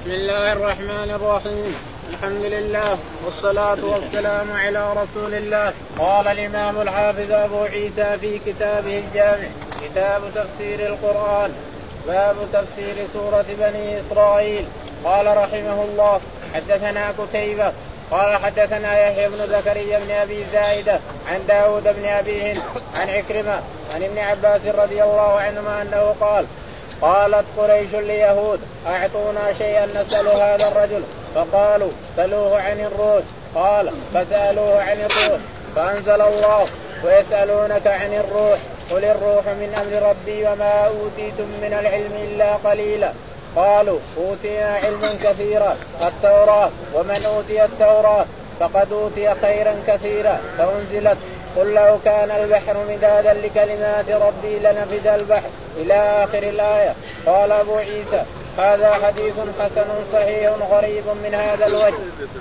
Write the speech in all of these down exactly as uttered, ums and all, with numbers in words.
بسم الله الرحمن الرحيم. الحمد لله والصلاة والسلام على رسول الله. قال الإمام الحافظ أبو عيسى في كتابه الجامع كتاب تفسير القرآن باب تفسير سورة بني إسرائيل. قال رحمه الله حدثنا قتيبة قال حدثنا يحيى بن زكريا بن أبي زائدة عن داود بن أبي هند عن عكرمة عن ابن عباس رضي الله عنهما أنه قال قالت قريش ليهود أعطونا شيئا نسأل هذا الرجل فقالوا سألوه عن الروح قال فسألوه عن الروح فأنزل الله ويسألونك عن الروح قل الروح من أمر ربي وما أوتيتم من العلم إلا قليلا قالوا أوتينا علما كثيرا التوراة ومن أوتي التوراة فقد أوتي خيرا كثيرا فأنزلت قل لو كان البحر مدادا لكلمات ربي لنفد البحر إلى آخر الآية. قال أبو عيسى هذا حديث حسن صحيح غريب من هذا الوجه.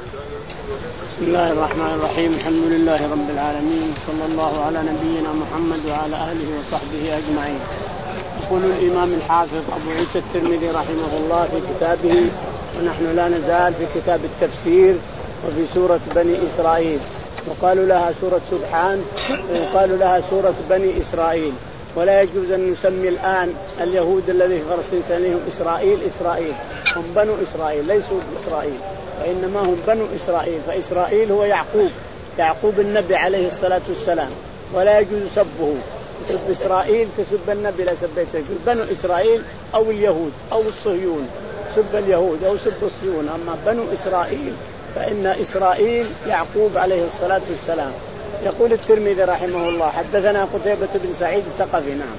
بسم الله الرحمن الرحيم. الحمد لله رب العالمين صلى الله على نبينا محمد وعلى آله وصحبه أجمعين. يقول الإمام الحافظ أبو عيسى الترمذي رحمه الله في كتابه ونحن لا نزال في كتاب التفسير وفي سورة بني إسرائيل وقالوا لها سورة سبحان وقالوا لها سورة بني إسرائيل. ولا يجوز أن نسمي الآن اليهود الذي في فلسطين سنهم إسرائيل إسرائيل هم بنو إسرائيل ليسوا إسرائيل وإنما هم بنو إسرائيل. فإسرائيل هو يعقوب يعقوب النبي عليه الصلاة والسلام ولا يجوز سبه. تسب إسرائيل تسب النبي لا سبيت بنو إسرائيل أو اليهود أو الصهيون سب اليهود أو سب الصهيون. أما بنو إسرائيل فإن إسرائيل يعقوب عليه الصلاة والسلام. يقول الترمذي رحمه الله حدثنا قتيبة بن سعيد الثقفي نعم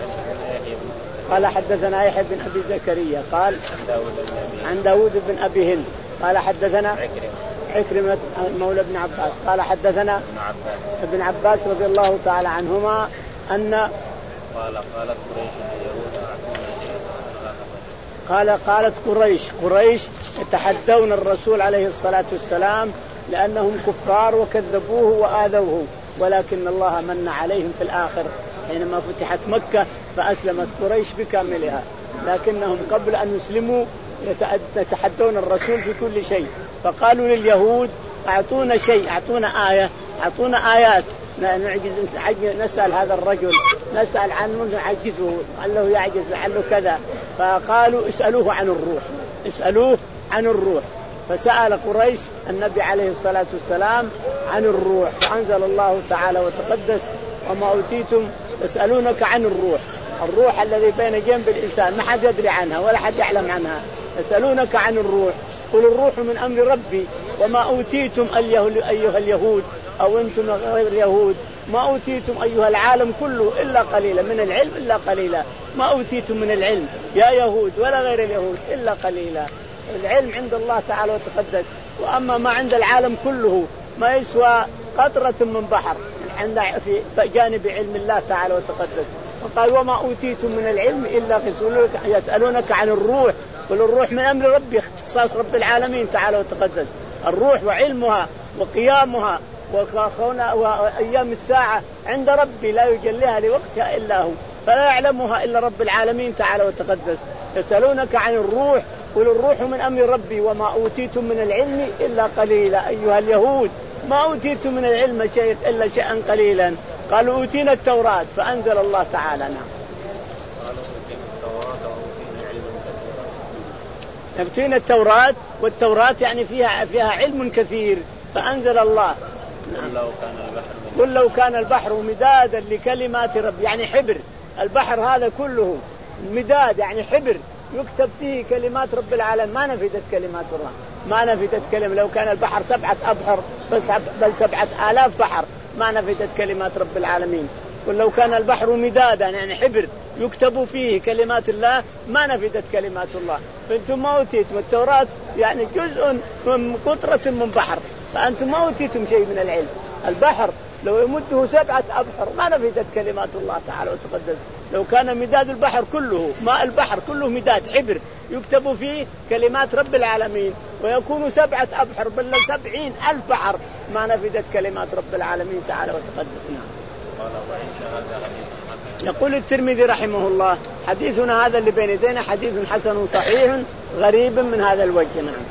قال حدثنا يحيى بن أبي زكريا قال عن داود بن أبي هند قال حدثنا عكرمة مولى بن عباس قال حدثنا ابن عباس رضي الله تعالى عنهما أن قال قالت قريش اليهود قال قالت قريش قريش يتحدون الرسول عليه الصلاة والسلام لأنهم كفار وكذبوه وآذوه ولكن الله من عليهم في الآخر حينما فتحت مكة فأسلمت قريش بكاملها لكنهم قبل أن يسلموا يتحدون الرسول في كل شيء. فقالوا لليهود أعطونا شيء أعطونا آية أعطونا آيات نعجز نسأل هذا الرجل نسأل عنه نعجزه لعله يعجز لعله كذا. فقالوا اسألوه عن الروح اسألوه عن الروح. فسأل قريش النبي عليه الصلاة والسلام عن الروح فأنزل الله تعالى وتقدس وما أوتيتم يسألونك عن الروح الروح الذي بين جنب الإنسان ما حد يدري عنها ولا حد يعلم عنها. يسألونك عن الروح قل الروح من أمر ربي وما أوتيتم أيها اليهود أو أنتم غير اليهود ما أوتيتم أيها العالم كله إلا قليلا من العلم إلا قليلا. ما أوتيتم من العلم يا يهود ولا غير اليهود إلا قليلا. العلم عند الله تعالى وتقدس وأما ما عند العالم كله ما يسوى قطرة من بحر عند في جانب علم الله تعالى وتقدس. وقال وما أوتيتم من العلم إلا يسألونك عن الروح قل الروح من أمر ربي اختصاص رب العالمين تعالى وتقدس. الروح وعلمها وقيامها وأيام الساعة عند ربي لا يجليها لوقتها إلا هو فلا يعلمها إلا رب العالمين تعالى وتقدس. يسألونك عن الروح قل الروح من أمر ربي وما أوتيتم من العلم إلا قليلا. أيها اليهود ما أوتيتم من العلم شيء إلا شيئا قليلا. قالوا أوتينا التوراة فأنزل الله تعالى نعم أوتينا التوراة والتوراة يعني فيها فيها علم كثير فأنزل الله نعم. قل لو كان البحر مدادا لكلمات ربي يعني حبر البحر هذا كله مداد يعني حبر يكتب فيه كلمات رب العالمين ما نفدت كلمات الله ما نفدت كلمة لو كان البحر سبعة أبحر بل سبعة آلاف بحر ما نفدت كلمات رب العالمين. ولو كان البحر مدادا يعني حبر يكتب فيه كلمات الله ما نفدت كلمات الله. فأنتم ما أوتيتم التوراة يعني جزء من قطرة من بحر فأنتم ما أوتيتم شيء من العلم. البحر لو يمده سبعة أبحر ما نفدت كلمات الله تعالى وتقدس. لو كان مداد البحر كله ماء البحر كله مداد حبر يكتب فيه كلمات رب العالمين ويكون سبعة أبحر بل سبعين ألف بحر ما نفدت كلمات رب العالمين تعالى وتقدسنا. يقول الترمذي رحمه الله حديثنا هذا اللي بين يدينا حديث حسن صحيح غريب من هذا الوجه. نعم.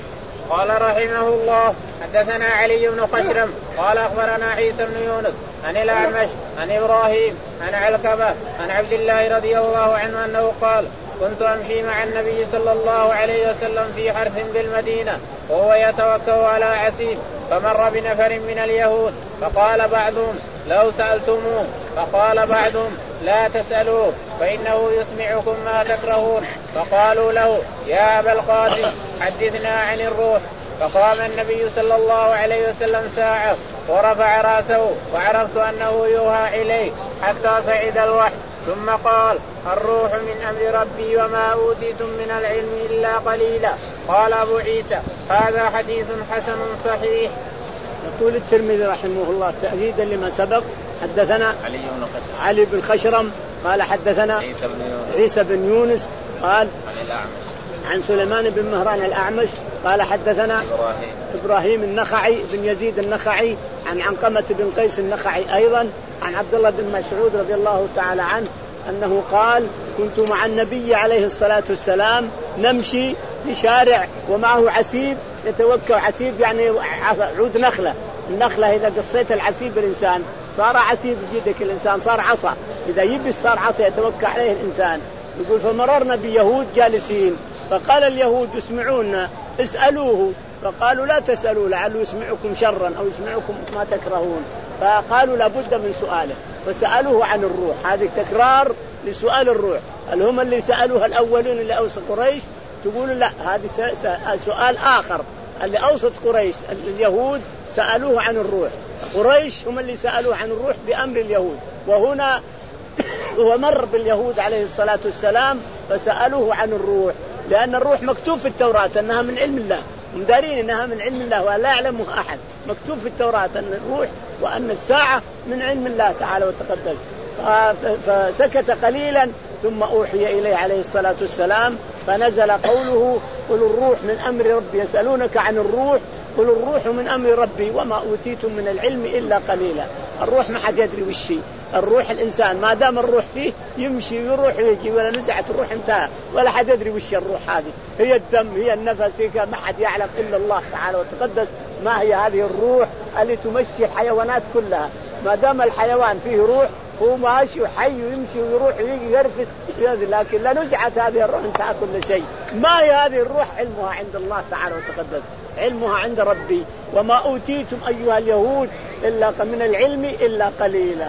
قال رحمه الله حدثنا علي بن خشرم قال أخبرنا عيسى بن يونس عن الأعمش عن إبراهيم عن علقمة عن عبد الله رضي الله عنه أنه قال كنت أمشي مع النبي صلى الله عليه وسلم في حرث بالمدينة وهو يتوكل على عسيب فمر بنفر من اليهود فقال بعضهم لو سألتموه فقال بعضهم لا تسألوه فإنه يسمعكم ما تكرهون فقالوا له يا أبا القاسم حدثنا عن الروح فقام النبي صلى الله عليه وسلم ساعة ورفع رأسه وعرفت أنه يوحى إليه حتى صعد الوحي ثم قال الروح من أمر ربي وما أوتيتم من العلم إلا قليلا. قال أبو عيسى هذا حديث حسن صحيح. يقول الترمذي رحمه الله تأكيدا لما سبق حدثنا علي بن خشرم, علي بن خشرم قال حدثنا عيسى بن يونس, عيسى بن يونس قال عن الأعمش عن سليمان بن مهران الأعمش قال حدثنا إبراهيم, إبراهيم النخعي بن يزيد النخعي عن علقمة بن قيس النخعي أيضا عن عبد الله بن مسعود رضي الله تعالى عنه أنه قال كنت مع النبي عليه الصلاة والسلام نمشي في شارع ومعه عسيب يتوكل. عسيب يعني عود نخلة. النخلة إذا قصيت العسيب الإنسان صار عسيب بيدك الإنسان صار عصا إذا يبس صار عصا يتوكل عليه الإنسان. يقول فمررنا بيهود جالسين فقال اليهود اسمعونا اسألوه فقالوا لا تسألوا لعله يسمعكم شرا أو يسمعكم ما تكرهون فقالوا لابد من سؤاله فسألوه عن الروح. هذه تكرار لسؤال الروح. هل هم اللي سألوها الأولين اللي أوسط قريش تقول لا هذه سؤال آخر اللي أوسط قريش اليهود سألوه عن الروح. قريش هم اللي سألوه عن الروح بأمر اليهود وهنا هو مر باليهود عليه الصلاة والسلام فسألوه عن الروح لأن الروح مكتوب في التوراة أنها من علم الله مدارين أنها من علم الله ولا يعلمها أحد. مكتوب في التوراة أن الروح وأن الساعة من علم الله تعالى وتقدس. فسكت قليلا ثم أوحي إليه عليه الصلاة والسلام فنزل قوله قل الروح من أمر ربي يسألونك عن الروح قل الروح من أمر ربي وما أوتيتم من العلم إلا قليلا. الروح ما حد يدري وش شيء. الروح الإنسان ما دام الروح فيه يمشي ويروح ويجي ولا نزعت الروح انتهى ولا حد يدري وش الروح. هذه هي الدم هي النفس ما حد يعلم إلا الله تعالى وتقدس ما هي هذه الروح اللي تمشي الحيوانات كلها. ما دام الحيوان فيه روح هو ماشي وحي ويمشي ويروح ويجي يرفس لكن لا نزعت هذه الروح انتهى كل شيء. ما هي هذه الروح؟ علمها عند الله تعالى وتقدس علمها عند ربي وما أوتيتم أيها اليهود إلا من العلم إلا قليلا.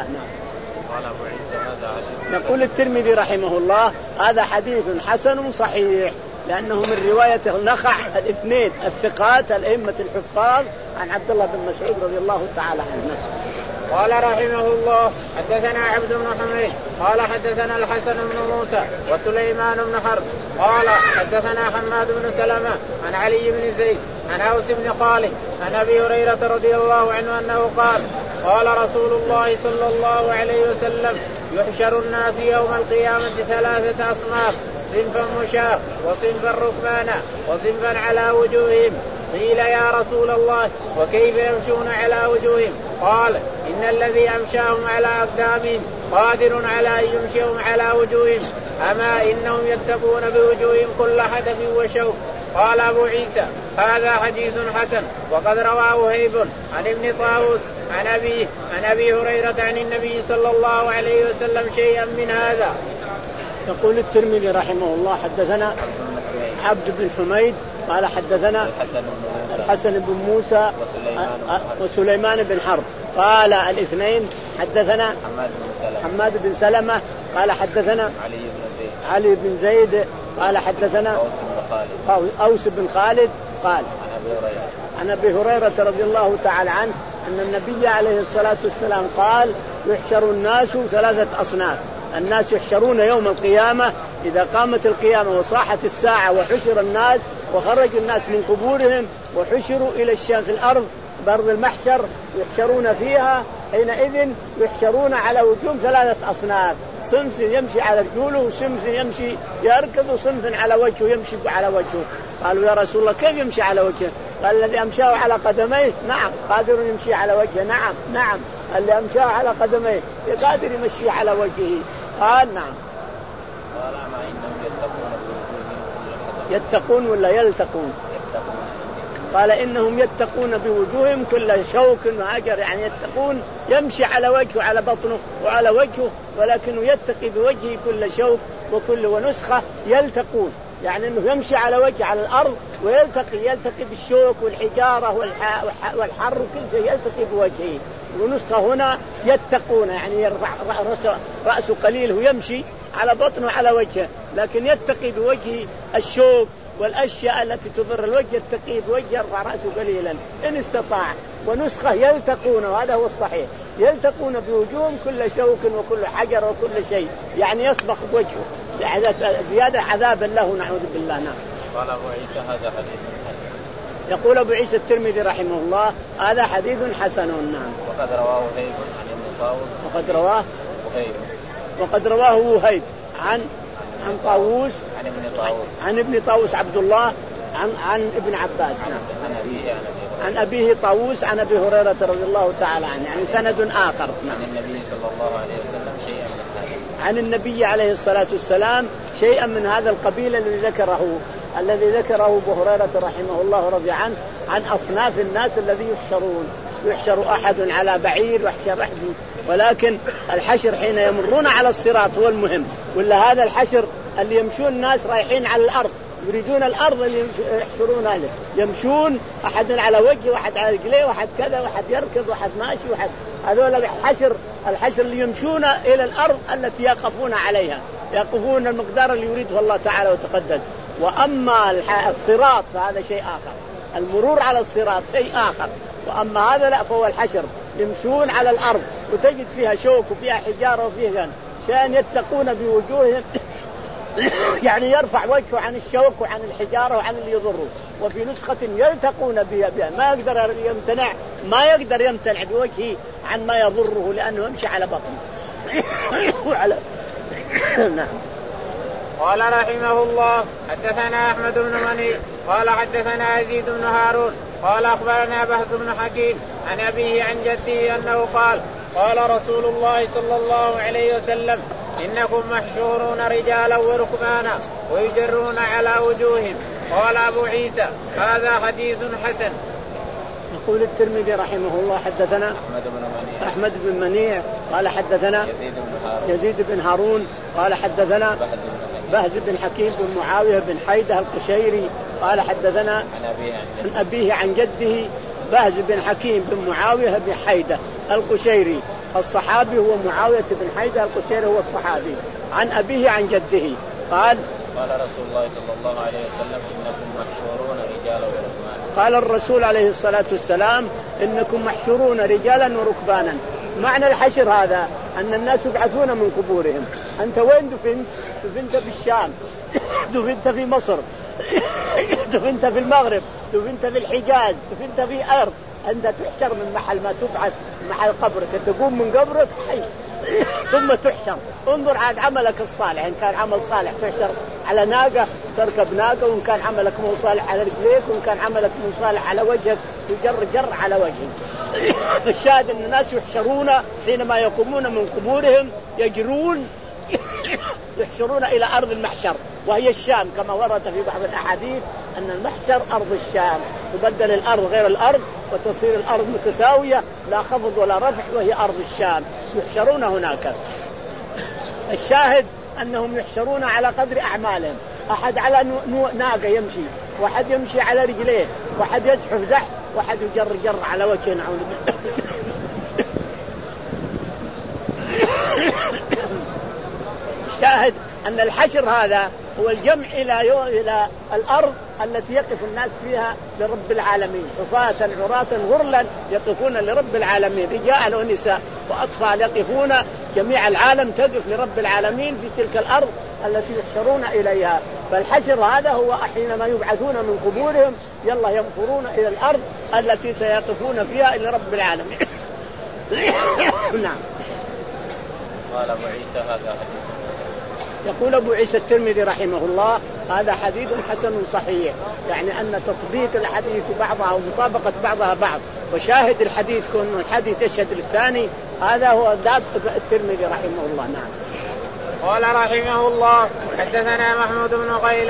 نقول الترمذي رحمه الله هذا حديث حسن صحيح لأنه من رواية النخع الاثنين الثقات الأئمة الحفاظ عن عبد الله بن مسعود رضي الله تعالى عنه. قال رحمه الله حدثنا عبد بن حميد قال حدثنا الحسن بن موسى وسليمان بن حرب قال حدثنا حماد بن سلمة عن علي بن زيد عن أوس بن خالد عن أبي هريرة رضي الله عنه أنه قال قال رسول الله صلى الله عليه وسلم يحشر الناس يوم القيامة ثلاثة أصناف صنفا مشاة وصنفا ركبانا وصنفا على وجوههم. قيل يا رسول الله وكيف يمشون على وجوههم؟ قال إن الذي أمشاهم على أقدامهم قادر على أن يمشيهم على وجوههم أما إنهم يتقون بوجوههم كل حدث وشوك. قال أبو عيسى هذا حديث حسن وقد رواه وهيب عن ابن طاووس عن أبيه عن أبي هريرة عن النبي صلى الله عليه وسلم شيئا من هذا. يقول الترمذي رحمه الله حدثنا عبد بن حميد قال حدثنا الحسن بن موسى وسليمان بن حرب قال الاثنين حدثنا حماد بن سلمة قال حدثنا علي بن زيد قال حدثنا أوس بن خالد قال عن أبي هريرة رضي الله تعالى عنه أن النبي عليه الصلاة والسلام قال يحشر الناس ثلاثة أصناف. الناس يحشرون يوم القيامة إذا قامت القيامة وصاحت الساعة وحشر الناس وخرج الناس من قبورهم وحشروا إلى الشام في الأرض بأرض المحشر يحشرون فيها حينئذ يحشرون على وجوه ثلاثة أصناف. صنف يمشي على رجوله وصنف يمشي يركض وصنف على وجهه يمشي على وجهه. قالوا يا رسول الله كيف يمشي على وجهه؟ قال الذي أمشاه على قدميه نعم قادر يمشي على وجهه. نعم نعم اللي أمشاه على قدميه قادر يمشي على وجهه. قال نعم. يتقون ولا يلتقون؟ قال إنهم يتقون بوجوههم كل شوك وهجر، يعني يتقون يمشي على وجهه وعلى بطنه وعلى وجهه، ولكنه يتقي بوجهه كل شوك وكل ونسخة يلتقون، يعني أنه يمشي على وجهه على الأرض ويلتقي يلتقي بالشوك والحجارة والحر وكل شيء يلتقي بوجهه. ونسخة هنا يتقون يعني يرفع رأسه, رأسه قليل ويمشي على بطنه وعلى وجهه، لكن يتقي بوجهه الشوك والأشياء التي تضر الوجه، يتقي بوجهه يرفع رأسه قليلا إن استطاع. ونسخة يلتقون، وهذا هو الصحيح، يلتقون بوجوههم كل شوك وكل حجر وكل شيء، يعني يصبغ وجهه زيادة عذابا له، نعوذ بالله. نعم. قال أبو عيسى هذا حديث حسن. يقول أبو عيسى الترمذي رحمه الله هذا حديث حسن. نعم. وقد رواه وهيب عن ابن طاووس. وقد رواه وهيب. وقد رواه وهيب عن عن طاووس عن ابن طاووس عن ابن طاووس عبد الله عن عن ابن عباس. عن, نعم. عن أبيه عن أبيه طاووس عن أبي هريرة رضي الله تعالى عنه، يعني سند آخر. نعم. عن النبي صلى الله عليه وسلم شيئا من هذا. عن النبي عليه الصلاة والسلام شيئا من هذا القبيل الذي ذكره الذي ذكره أبو هريرة رحمه الله رضي عنه، عن أصناف الناس الذي يحشرون. يحشر أحد على بعير ويحشر أحد، ولكن الحشر حين يمرون على الصراط هو المهم، ولا هذا الحشر اللي يمشون الناس رايحين على الأرض يريدون الأرض اللي يحشرون أهله، يمشون أحد على وجهه واحد على رجليه واحد كذا واحد يركض واحد ماشي واحد، هذول الحشر الحشر اللي يمشون إلى الأرض التي يقفون عليها، يقفون المقدار اللي يريده الله تعالى وتقدس. وأما الصراط فهذا شيء آخر، المرور على الصراط شيء آخر، وأما هذا لا فهو الحشر، يمشون على الأرض وتجد فيها شوك وفيها حجارة وفيها شان يتقون بوجوههم يعني يرفع وجهه عن الشوك وعن الحجارة وعن اللي يضره. وفي نسخة يلتقون بها, بها ما يقدر يمتنع ما يقدر يمتنع بوجهه عن ما يضره لأنه يمشي على بطنه وعلى نعم. قال رحمه الله حدثنا أحمد بن مني قال حدثنا يزيد بن هارون قال أخبرنا بهز بن حكيم عن أبيه عن جده أنه قال قال رسول الله صلى الله عليه وسلم إنكم محشورون رجالا وركبانا ويجرون على وجوههم. قال أبو عيسى هذا حديث حسن. يقول الترمذي رحمه الله حدثنا أحمد بن منيع أحمد بن منيع قال حدثنا يزيد بن هارون, يزيد بن هارون قال حدثنا بهز بن حكيم بن معاوية بن حيدة القشيري قال حدثنا عن أبيه عن, عن أبيه عن جده بهز بن حكيم بن معاوية بن حيدة القشيري الصحابي هو معاوية بن حيدة القشيري هو الصحابي عن أبيه عن جده قال قال رسول الله صلى الله عليه وسلم إنكم محشورون رجالا وركبانا. قال الرسول عليه الصلاة والسلام إنكم محشورون رجالا وركبانا. معنى الحشر هذا أن الناس يبعثون من قبورهم. أنت وين دفنت؟ دفنت في الشام، دفنت في مصر، دفنت في المغرب، دفنت في الحجاز، دفنت في أرض، أنت تحشر من محل ما تبعث محل قبرك، تقوم من قبرك حي ثم تحشر. انظر عاد عملك الصالح، إن كان عمل صالح تحشر على ناقة تركب ناقة، وإن كان عملك مو صالح على رجليك، وإن كان عملك مو صالح على وجهك تجر جر على وجهك. فالشاهد أن الناس يحشرون حينما يقومون من قبورهم يجرون يحشرون إلى أرض المحشر وهي الشام، كما ورد في بعض الأحاديث أن المحشر أرض الشام، تبدل الأرض غير الأرض وتصير الأرض متساوية لا خفض ولا رفع وهي أرض الشام، يحشرون هناك. الشاهد أنهم يحشرون على قدر أعمالهم، أحد على ناقة يمشي، واحد يمشي على رجليه، واحد يزحف زحف، واحد يجر جر على وجهه نعوذ بالله. الشاهد أن الحشر هذا هو الجمع إلى إلى الأرض التي يقف الناس فيها لرب العالمين، حفاة عراة غرلا يقفون لرب العالمين، رجال ونساء وأطفال يقفون، جميع العالم تقف لرب العالمين في تلك الأرض التي يحشرون إليها. فالحشر هذا هو حينما يبعثون من قبورهم يلا ينفرون إلى الأرض التي سيقفون فيها إلى رب العالمين. نعم. قال أبو عيسى هذا حديث. يقول أبو عيسى الترمذي رحمه الله هذا حديث حسن صحيح، يعني أن تطبيق الحديث بعضها ومطابقة بعضها بعض، وشاهد الحديث كون الحديث يشهد للثاني، هذا هو داب الترمذي رحمه الله. نعم. قال رحمه الله حدثنا محمود بن غيلان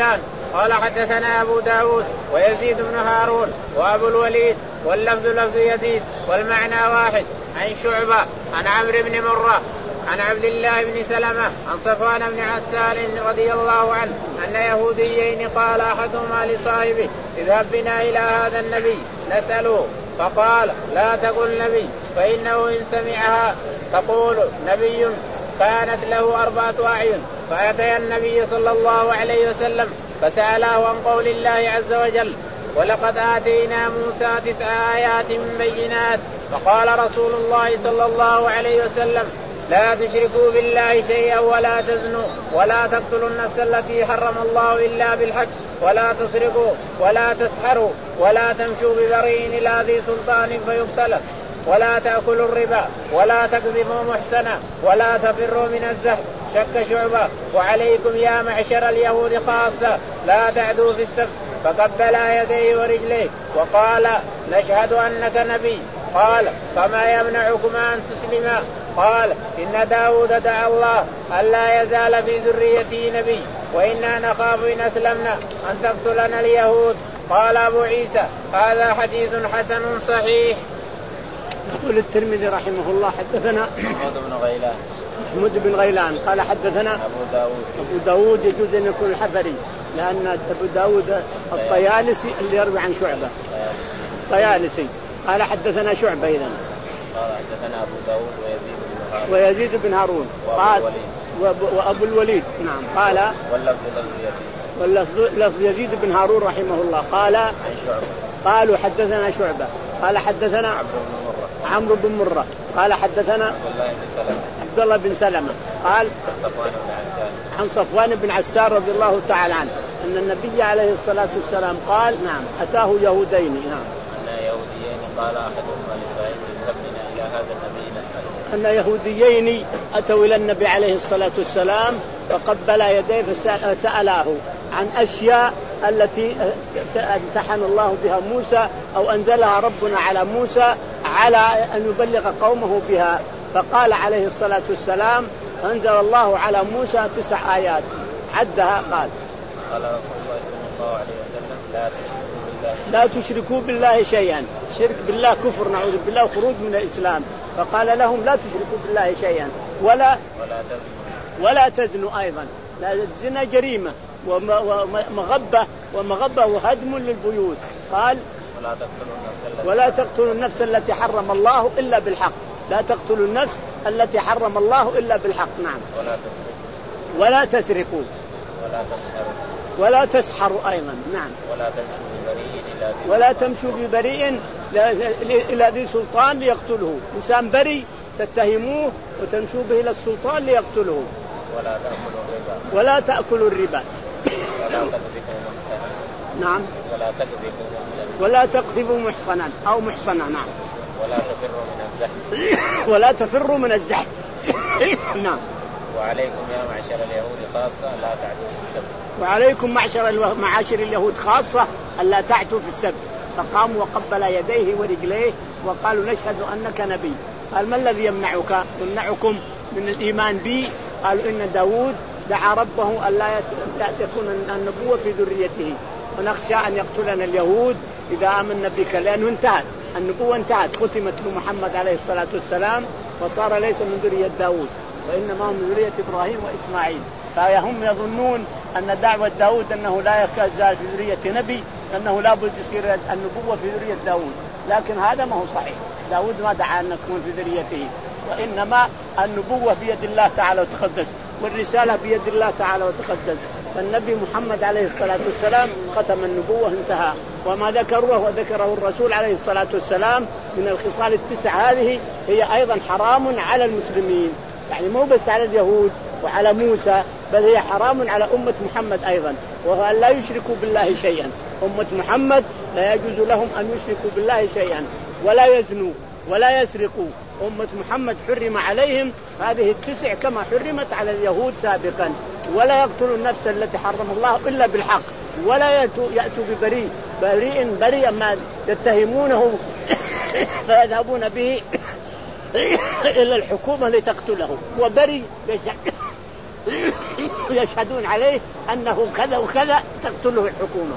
قال حدثنا أبو داود ويزيد بن هارون وأبو الوليد واللفظ لفظ يزيد والمعنى واحد عن شعبة عن عمرو بن مرة عن عبد الله بن سلمة عن صفوان بن عسال رضي الله عنه أن يهوديين قال أحدهما لصاحبه اذهب بنا إلى هذا النبي نسأله فقال لا تقل نبي فإنه إن سمعها تقول نبي كانت له أربعة أعين. فأتي النبي صلى الله عليه وسلم فسأله عن قول الله عز وجل ولقد آتينا موسى تسع آيات بينات. فقال رسول الله صلى الله عليه وسلم لا تشركوا بالله شيئا ولا تزنوا ولا تقتلوا النفس التي حرم الله إلا بالحق ولا تسرقوا ولا تسحروا ولا تمشوا ببريء إلى ذي سلطان فيقتل ولا تأكلوا الربا ولا تكذبوا محسنا ولا تفروا من الزهد. شك شعبة وعليكم يا معشر اليهود خاصة لا تعدوا في السبت. فقبلا يديه ورجليه وقال نشهد أنك نبي. قال فما يمنعكم أن تسلما؟ قال إن داود دعا الله ألا يزال في ذريته نبي وإنا نخاف إن أسلمنا أن تقتلنا اليهود. قال أبو عيسى هذا حديث حسن صحيح. يقول الترمذي رحمه الله حدثنا محمود بن غيلان محمود بن غيلان قال حدثنا أبو داود أبو داود يجوز أن يكون الحفري لأن أبو داود الطيالسي اللي يروي عن شعبة طيالسي. قال حدثنا شعبة إذن قال حدثنا أبو داود ويزيد بن هارون ويزيد بن هارون قال وأبو الوليد نعم قال واللفظ لفظ يزيد بن هارون رحمه الله قال عن شعبة قالوا حدثنا شعبة قال حدثنا عمرو بن مرة قال حدثنا عبد الله بن سلمة قال عن صفوان بن عسال رضي الله تعالى عنه أن النبي عليه الصلاة والسلام قال نعم أتاه يهودين نعم أن يهوديين قال أحدهما لصاحبه اذهب بنا إلى هذا النبي نسأله. أن يهوديين أتوا إلى النبي عليه الصلاة والسلام فقبلا يديه فسألاه عن أشياء التي امتحن الله بها موسى أو أنزلها ربنا على موسى على أن يبلغ قومه بها. فقال عليه الصلاة والسلام أنزل الله على موسى تسع آيات عدها. قال قال رسول الله صلى الله عليه وسلم لا تشركوا بالله لا تشركوا بالله شيئا. شرك بالله كفر نعوذ بالله خروج من الإسلام. فقال لهم لا تشركوا بالله شيئا ولا ولا تزنوا ولا تزنوا أيضا. لا الزنا جريمة ومغبة ومغبة وهدم للبيوت. قال ولا تقتلوا النفس التي ولا تقتلوا النفس التي حرم الله إلا بالحق. لا تقتلوا النفس التي حرم الله إلا بالحق. نعم ولا تسرقوا ولا تسرقوا ولا تسحروا ولا تسحروا أيضا. نعم ولا تمشوا ببريء إلى ذي ولا تمشوا ببريء إلى ذي سلطان ليقتله. إنسان بريء تتهموه وتمشوا به إلى السلطان ليقتله. ولا تأكلوا الربا ولا تأكلوا الربا ولا تقذفوا محسنا نعم ولا تقذفوا محسنا ولا تقذفوا محصنا أو محصنا. نعم ولا تفروا من الزحف ولا تفروا من الزحف. نعم وعليكم يا معشر اليهود خاصة لا تعدوا في السبت. وعليكم معشر معاشر اليهود خاصة ألا تعتوا في السبت. فقاموا وقبل يديه ورجليه وقالوا نشهد أنك نبي. قال ما الذي يمنعك يمنعكم من الإيمان بي؟ قالوا إن داود دعا ربه ألا تكون النبوة في ذريته ونخشى أن يقتلنا اليهود إذا آمنا بك لأنه انتهت النبوة انتهت ختمت بمحمد عليه الصلاة والسلام وصار ليس من ذرية داود وإنما هم من ذرية إبراهيم وإسماعيل. فهم يظنون أن دعوة داود أنه لا يزال في ذرية نبي أنه لا بد يصير النبوة في ذرية داود. لكن هذا ما هو صحيح. داود ما دعا أن يكون في ذريته وإنما النبوة بيد الله تعالى وتقدس والرسالة بيد الله تعالى وتقدس. فالنبي محمد عليه الصلاة والسلام ختم النبوة انتهى. وما ذكره وذكره الرسول عليه الصلاة والسلام من الخصال التسع هذه هي أيضا حرام على المسلمين. يعني مو بس على اليهود وعلى موسى بل هي حرام على أمة محمد أيضا. وهو أن لا يشركوا بالله شيئا. أمة محمد لا يجوز لهم أن يشركوا بالله شيئا ولا يزنوا ولا يسرقوا. أمة محمد حرم عليهم هذه التسع كما حرمت على اليهود سابقا. ولا يقتلوا النفس التي حرم الله إلا بالحق ولا يأتوا, يأتوا ببريء بريء بريئا ما يتهمونه فيذهبون به إلى الحكومة لتقتله وبريء يشهدون عليه أنه كذا وكذا تقتله الحكومة.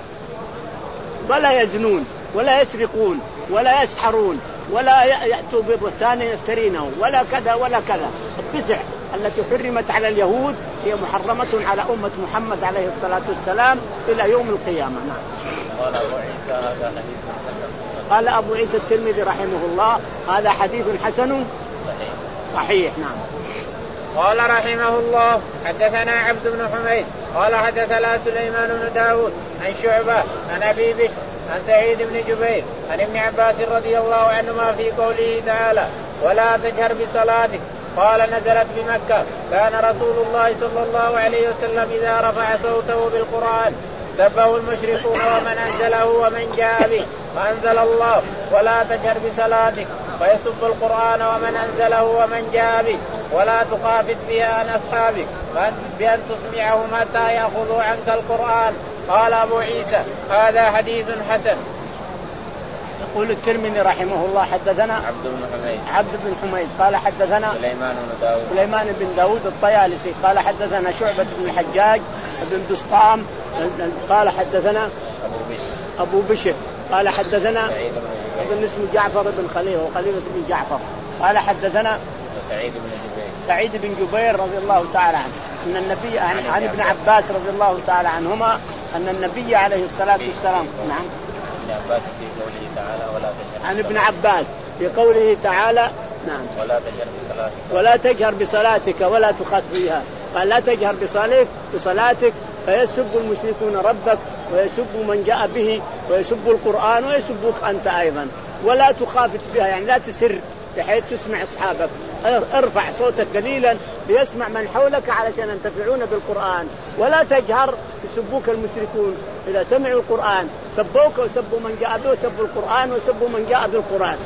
ولا يزنون ولا يسرقون ولا يسحرون ولا يأتوا ببهتان يفترينه ولا كذا ولا كذا. التسع التي حرمت على اليهود هي محرمة على أمة محمد عليه الصلاة والسلام إلى يوم القيامة. نعم. قال أبو عيسى هذا حديث حسن. قال أبو عيسى الترمذي رحمه الله هذا حديث حسن صحيح. صحيح. نعم. قال رحمه الله حدثنا عبد بن حميد قال حدثنا سليمان بن داود عن شعبة عن أبي بشر عن سعيد بن جبير عن ابن عباس رضي الله عنهما في قوله تعالى ولا تجهر بصلاتك قال نزلت بمكة كان رسول الله صلى الله عليه وسلم إذا رفع صوته بالقرآن سبه المشركون ومن أنزله ومن جاء به فأنزل الله ولا تجهر بصلاتك فيسب القرآن ومن أنزله ومن جاء به ولا تخافت بها عن أصحابك بأن تسمعهم حتى يأخذوا عنك القرآن. قال أبو عيسى هذا حديث حسن. يقول الترمذي رحمه الله حدثنا عبد بن حميد عبد بن حميد قال حدثنا سليمان بن داود سليمان بن داود الطيالسي قال حدثنا شعبة بن الحجاج بن بسطام قال حدثنا أبو بشر أبو بشر قال حدثنا ابن اسمه جعفر بن خليفة وخليفة بن جعفر قال حدثنا سعيد بن جبير سعيد بن جبير رضي الله تعالى عنه أن النبي عن, عن ابن عباس رضي الله تعالى عنهما أن النبي عليه الصلاة والسلام نعم ابن عباس في قوله تعالى ولا تجهر عن ابن عباس في قوله تعالى نعم ولا تجهر بصلاتك ولا تجهر بصلاتك ولا تخاطب فيها قال لا تجهر بصلاتك بصلاتك فيسب المشركون ربك ويسب من جاء به ويسب القرآن ويسبك أنت أيضا ولا تخافت بها يعني لا تسر بحيث تسمع أصحابك ارفع صوتك قليلا ليسمع من حولك علشان ينتفعون بالقرآن ولا تجهر يسبوك المشركون إذا سمعوا القرآن سبوك وسبوا من جاء به وسبوا القرآن وسبوا من جاء بالقرآن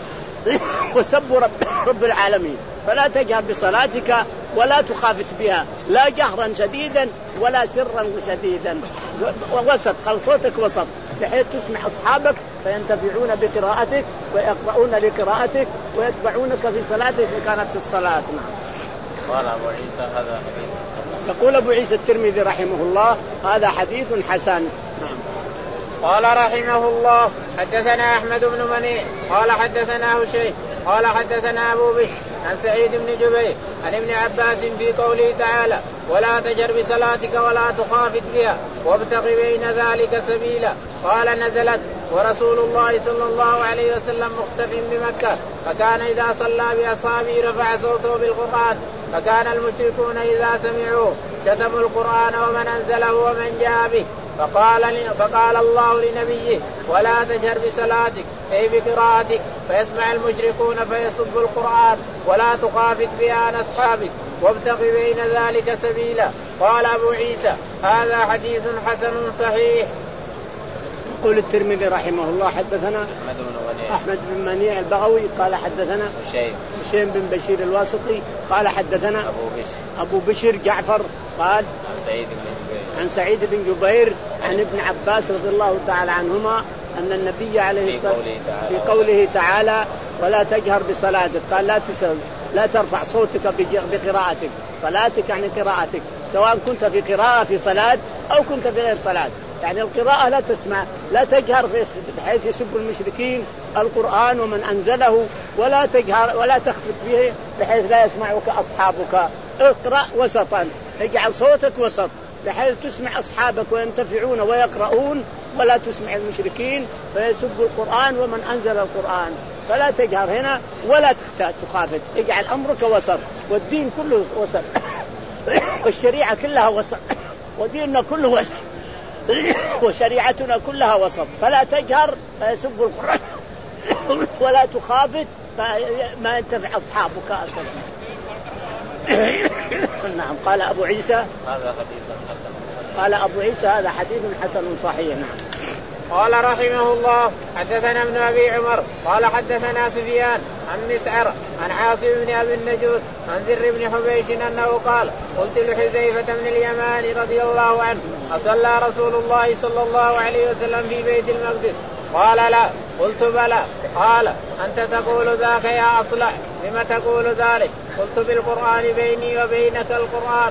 وسبوا رب, رب العالمين فلا تجهر بصلاتك ولا تخافت بها لا جهرا شديدا ولا سرا شديدا وسط خل صوتك وسط بحيث تسمع أصحابك فينتفعون بقراءتك ويقرؤون لقراءتك ويتبعونك في صلاتك إذا كانت في الصلاة. قال أبو عيسى هذا حديث يقول أبو عيسى الترمذي رحمه الله هذا حديث حسن. نعم. قال رحمه الله حدثنا أحمد بن منيع قال حدثنا هشيم قال حدثنا أبو بشر عن سعيد بن جبير عن ابن عباس في قوله تعالى ولا تجر بصلاتك ولا تخافت بها وابتغ بين ذلك سبيلا. قال نزلت ورسول الله صلى الله عليه وسلم مختف بمكة فكان إذا صلى بأصحابه رفع صوته بالقرآن فكان المشركون إذا سمعوه شتموا القرآن ومن أنزله ومن جاء به فقال, فقال الله لنبيه ولا تجهر بصلاتك أي بقراءتك فيسمع المشركون فيسب القرآن ولا تخافت بها عن أصحابك وابتغ بين ذلك سبيلا. قال أبو عيسى هذا حديث حسن صحيح. يقول الترمذي رحمه الله حدثنا أحمد بن منيع أحمد بن منيع البغوي قال حدثنا هشيم هشيم بن بشير الواسطي قال حدثنا أبو بشر أبو بشر جعفر قال عن سعيد بن جبير عن سعيد بن جبير عن ابن عباس رضي الله تعالى عنهما أن النبي عليه الصلاة والسلام في قوله تعالى ولا تجهر بصلاتك قال لا تسر لا ترفع صوتك بقراءتك صلاتك يعني قراءتك سواء كنت في قراءة في صلاة أو كنت في غير صلاة يعني القراءة لا تسمع لا تجهر بحيث يسب المشركين القرآن ومن أنزله ولا تجهر ولا تخفت به بحيث لا يسمعك أصحابك اقرأ وسطا اجعل صوتك وسط بحيث تسمع أصحابك وينتفعون ويقرؤون ولا تسمع المشركين فيسبوا القرآن ومن أنزل القرآن فلا تجهر هنا ولا تخافت اجعل أمرك وسط والدين كله وسط والشريعة كلها وسط وديننا كله وسط وشريعتنا كلها وسط فلا تجهر فيسبوا القرآن ولا تخافت ما ينتفع أصحابك أكثر. نعم. قال أبو عيسى هذا حديث حسن. قال أبو عيسى هذا حديث حسن صحيح. نعم. قال رحمه الله حدثنا ابن أبي عمر قال حدثنا سفيان عن مسعر عن عاصم بن أبي النجود عن زر بن حبيش أنه قال قلت لحذيفة بن اليمان رضي الله عنه أصلى رسول الله صلى الله عليه وسلم في بيت المقدس قال لا قلت بلى قال أنت تقول ذاك يا أصلع لما تقول ذلك قلت بالقرآن بيني وبينك القرآن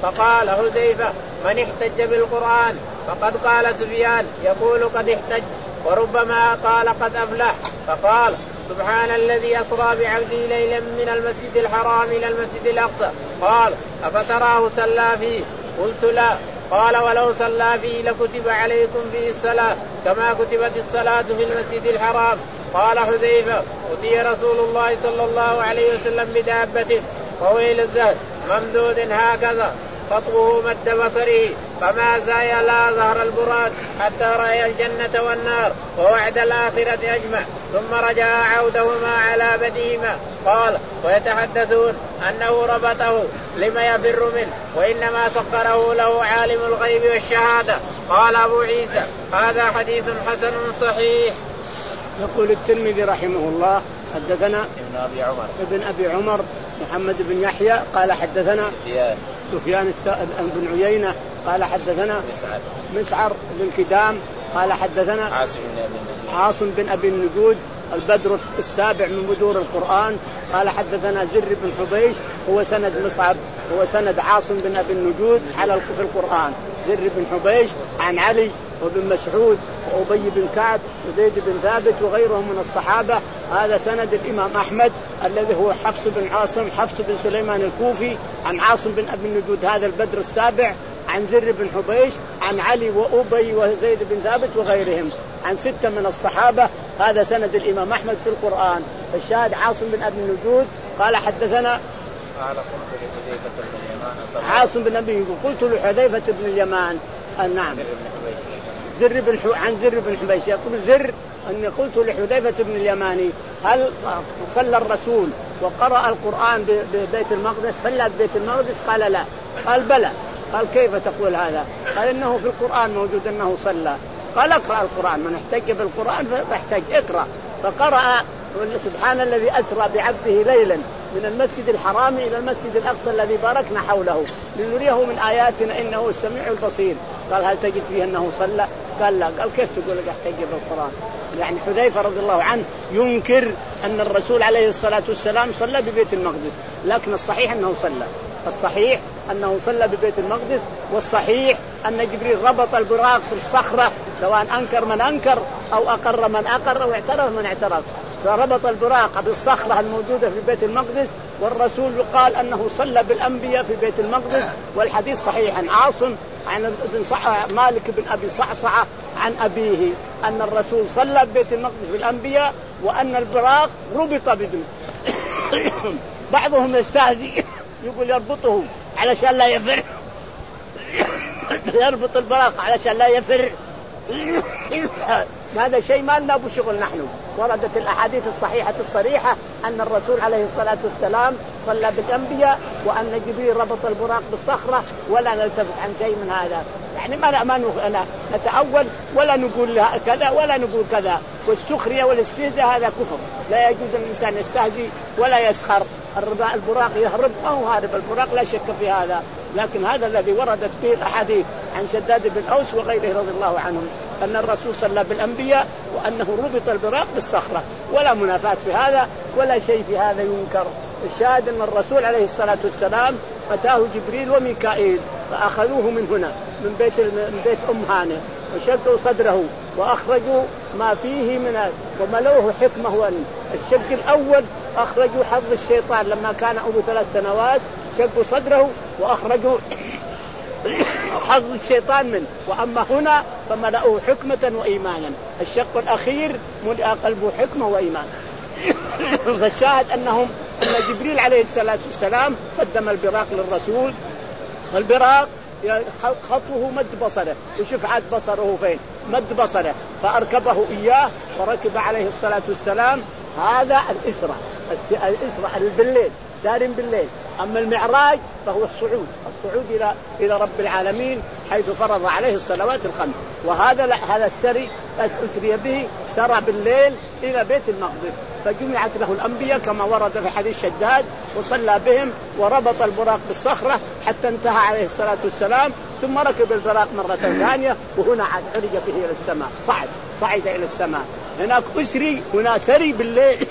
فقال حذيفة: من احتج بالقرآن؟ فقد قال سفيان: يقول قد احتج، وربما قال قد أفلح. فقال: سبحان الذي أسرى بعبده ليلا من المسجد الحرام إلى المسجد الأقصى. قال: أفتراه صلى فيه؟ قلت: لا. قال: ولو صلى فيه لكتب عليكم فيه الصلاة كما كتبت الصلاة في المسجد الحرام. قال حذيفة: أتي رسول الله صلى الله عليه وسلم بدابته طويل الزهد ممدود هكذا خطوه مد بصره فما زايا لا ظهر البراق حتى رأي الجنة والنار ووعد الآخرة أجمع، ثم رجع عودهما على بديهما. قال: ويتحدثون أنه ربطه لما يفر منه وإنما سخره له عالم الغيب والشهادة. قال أبو عيسى: هذا حديث حسن صحيح. يقول الترمذي رحمه الله: حدثنا ابن أبي عمر ابن أبي عمر محمد بن يحيى قال حدثنا سفيان سفيان بن عيينة قال حدثنا مسعر مسعر بن كدام قال حدثنا عاصم بن أبي عاصم بن أبي النجود البدر السابع من بدور القرآن قال حدثنا زر بن حبيش هو سند مصعب هو سند عاصم بن أبي النجود على في القرآن. زر بن حبيش عن علي وابن مسعود وأبي بن كعب وزيد بن ثابت وغيرهم من الصحابة. هذا سند الإمام أحمد الذي هو حفص بن عاصم حفص بن سليمان الكوفي عن عاصم بن أبي النجود هذا البدر السابع عن زر بن حبيش عن علي وأبي وزيد بن ثابت وغيرهم عن ستة من الصحابة. هذا سند الإمام أحمد في القرآن. الشاهد عاصم بن أبي النجود قال حدثنا عاصم بن أبي النجود قلت لحذيفة بن اليمان نعم زر بن عن زر بن حبيش يقول زر أني قلت لحذيفة بن اليماني: هل صلى الرسول وقرأ القرآن ببيت المقدس صلى ببيت المقدس؟ قال: لا. قال: بلى. قال: كيف تقول هذا؟ قال: إنه في القرآن موجود أنه صلى. قال: اقرأ القرآن، من احتج بالقرآن فاحتج اقرأ. فقرأ: سبحان الذي أسرى بعبده ليلا من المسجد الحرام إلى المسجد الأقصى الذي باركنا حوله لنريه من آياتنا إنه السميع البصير. قال: هل تجد فيه أنه صلى؟ قال: لا. قال: كيف تقول لك احتج بالقرآن؟ يعني حذيفة رضي الله عنه ينكر أن الرسول عليه الصلاة والسلام صلى ببيت المقدس، لكن الصحيح أنه صلى الصحيح أنه صلى ببيت المقدس، والصحيح أن جبريل ربط البراق في الصخرة سواء أنكر من أنكر أو أقر من أقر أو اعترف من اعترف، فربط البراق بالصخرة الموجودة في بيت المقدس. والرسول قال أنه صلى بالأنبياء في بيت المقدس، والحديث صحيح عن عاصم عن ابن مالك بن أبي صعصعة عن أبيه أن الرسول صلى ببيت المقدس بالأنبياء وأن البراق ربط بدون. بعضهم يستهزئ يقول يربطه علشان لا يفر، يربط البراق علشان لا يفر. هذا شيء ما لنا بشغل نحن. وردت الأحاديث الصحيحة الصريحة أن الرسول عليه الصلاة والسلام صلى بالأنبياء وأن جبريل ربط البراق بالصخرة، ولا نلتفت عن شيء من هذا. يعني ما ما نتأول ولا نقول كذا ولا نقول كذا. والسخرية والاستهزاء هذا كفر، لا يجوز الإنسان يستهزئ ولا يسخر. البراق يهرب أو هارب البراق لا شك في هذا، لكن هذا الذي وردت فيه الأحاديث عن شداد بن أوس وغيره رضي الله عنهم أن الرسول صلى بالأنبياء وأنه ربط البراق بالصخرة، ولا منافاة في هذا ولا شيء في هذا ينكر. الشاهد أن الرسول عليه الصلاة والسلام أتاه جبريل وميكائيل فأخذوه من هنا من بيت من بيت أم هانئ وشقوا صدره وأخرجوا ما فيه من وملوه حكمة. وأن الشق الأول أخرجوا حظ الشيطان لما كان أبو ثلاث سنوات شقوا صدره وأخرجوا حظ الشيطان منه، وأما هنا فملأوه حكمة وإيمانا. الشق الأخير ملأ قلبه حكمة وإيمان. فالشاهد أنهم أن جبريل عليه الصلاة والسلام قدم البراق للرسول، والبراق خطوه مد بصره، وشوف عاد بصره فين مد بصره، فأركبه إياه وركب عليه الصلاة والسلام. هذا الإسراء الإسراء بالليل سار بالليل. أما المعراج فهو الصعود الصعود إلى إلى رب العالمين حيث فرض عليه الصلوات الخمس. وهذا لا هذا السري أسري به سرى بالليل إلى بيت المقدس، فجمعت له الأنبياء كما ورد في حديث شداد وصلى بهم وربط البراق بالصخرة حتى انتهى عليه الصلاة والسلام، ثم ركب البراق مرة ثانية وهنا عاد عرج به إلى السماء، صعد صعد إلى السماء. هناك أسري هنا سري بالليل.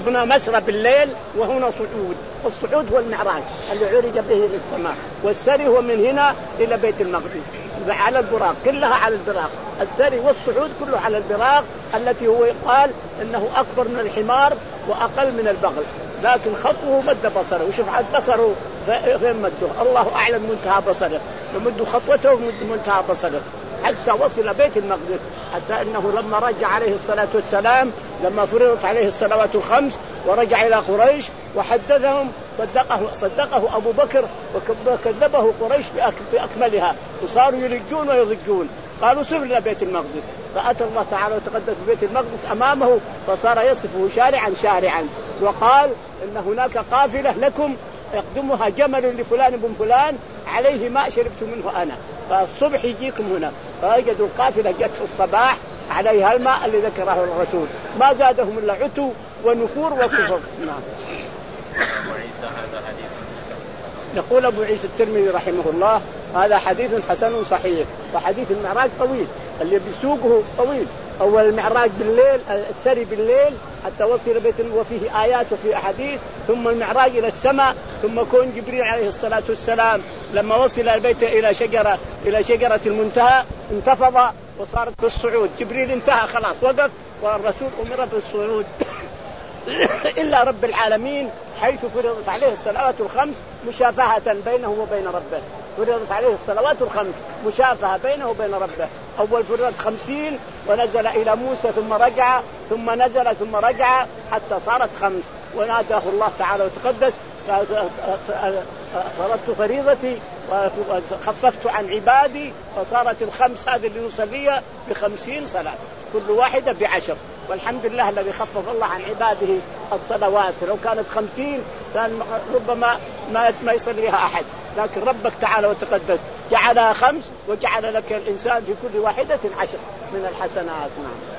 هنا مسرى بالليل وهنا صعود. الصعود هو المعراج اللي عرج به للسماء، والسري هو من هنا إلى بيت المقدس على البراق، كلها على البراق. السري والصعود كله على البراق التي هو قال إنه أكبر من الحمار وأقل من البغل، لكن خطوه مد بصره. وشوف عاد بصره فين مده، الله أعلم منتهى بصره، يمد خطوته ومد منتهى بصره حتى وصل بيت المقدس. حتى إنه لما رجع عليه الصلاة والسلام، لما فرضت عليه الصلوات الخمس ورجع إلى قريش وحدثهم، صدقه صدقه أبو بكر وكذبه قريش بأكملها، وصاروا يلجون ويضجون. قالوا صف لنا بيت المقدس، فأتى الله تعالى وتقدس بيت المقدس أمامه فصار يصفه شارعا شارعا، وقال إن هناك قافلة لكم يقدمها جمل لفلان بن فلان عليه ماء شربت منه أنا، فالصبح يجيكم هنا. فوجدوا القافلة جت في الصباح عليها الماء اللي ذكره الرسول، ما زادهم إلا عتو ونفور وكفر. نعم. يقول أبو عيسى الترمذي رحمه الله هذا حديث حسن صحيح. وحديث المعراج طويل، اللي بيسوقه طويل. أول المعراج بالليل، السري بالليل حتى وصل بيت وفيه آيات وفيه أحاديث، ثم المعراج إلى السماء، ثم كون جبريل عليه الصلاة والسلام لما وصل البيت إلى شجرة إلى شجرة المنتهى انتفض وصارت بالصعود. جبريل انتهى خلاص وقف، والرسول أمر بالصعود إلا رب العالمين حيث فرضت عليه الصلوات الخمس مشافهة بينه وبين ربه. فرضت عليه الصلوات الخمس مشافهة بينه وبين ربه. أول فرضت خمسين ونزل إلى موسى ثم رجع ثم نزل ثم رجع حتى صارت خمس، وناداه الله تعالى وتقدس فرضت فريضتي وخففت عن عبادي فصارت الخمس هذه اللي نصليها بخمسين صلاة كل واحدة بعشر. والحمد لله الذي خفف الله عن عباده الصلوات، لو كانت خمسين كان ربما ما ما يصليها أحد، لكن ربك تعالى وتقدس جعلها خمس وجعل لك الإنسان في كل واحدة عشر من الحسنات. نعم.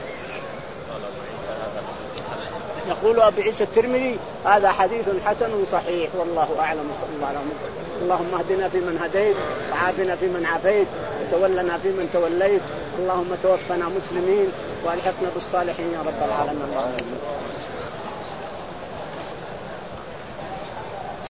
يقول أبو عيسى الترمذي هذا حديث حسن صحيح والله أعلم. صلى الله عليه وسلم. اللهم اهدنا فيمن هديت وعافنا فيمن عافيت وتولنا فيمن توليت، اللهم توفنا مسلمين والحقنا بالصالحين يا رب العالمين.